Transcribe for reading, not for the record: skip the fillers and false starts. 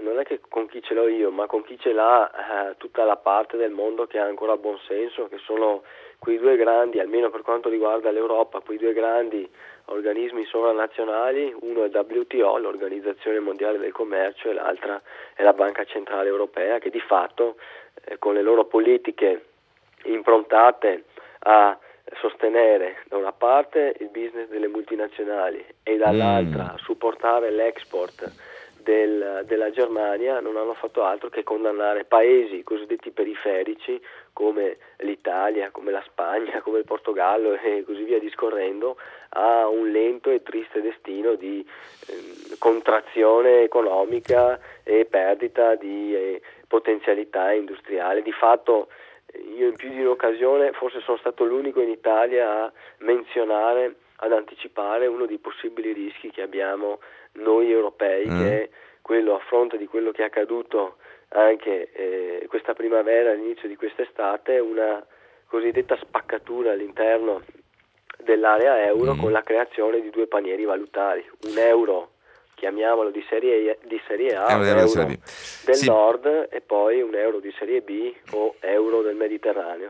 non è che con chi ce l'ho io, ma con chi ce l'ha tutta la parte del mondo che ha ancora buon senso, che sono quei due grandi, almeno per quanto riguarda l'Europa, quei due grandi organismi sovranazionali, uno è il WTO, l'Organizzazione Mondiale del Commercio, e l'altra è la Banca Centrale Europea, che di fatto con le loro politiche improntate a sostenere da una parte il business delle multinazionali e dall'altra supportare l'export della Germania, non hanno fatto altro che condannare paesi cosiddetti periferici come l'Italia, come la Spagna, come il Portogallo e così via discorrendo, a un lento e triste destino di contrazione economica e perdita di potenzialità industriale. Di fatto io in più di un'occasione forse sono stato l'unico in Italia a menzionare, ad anticipare uno dei possibili rischi che abbiamo noi europei, che è quello, a fronte di quello che è accaduto anche questa primavera, all'inizio di quest'estate, una cosiddetta spaccatura all'interno dell'area euro con la creazione di due panieri valutari, un euro chiamiamolo di serie A, un euro del Sì. nord, e poi un euro di serie B o euro del Mediterraneo.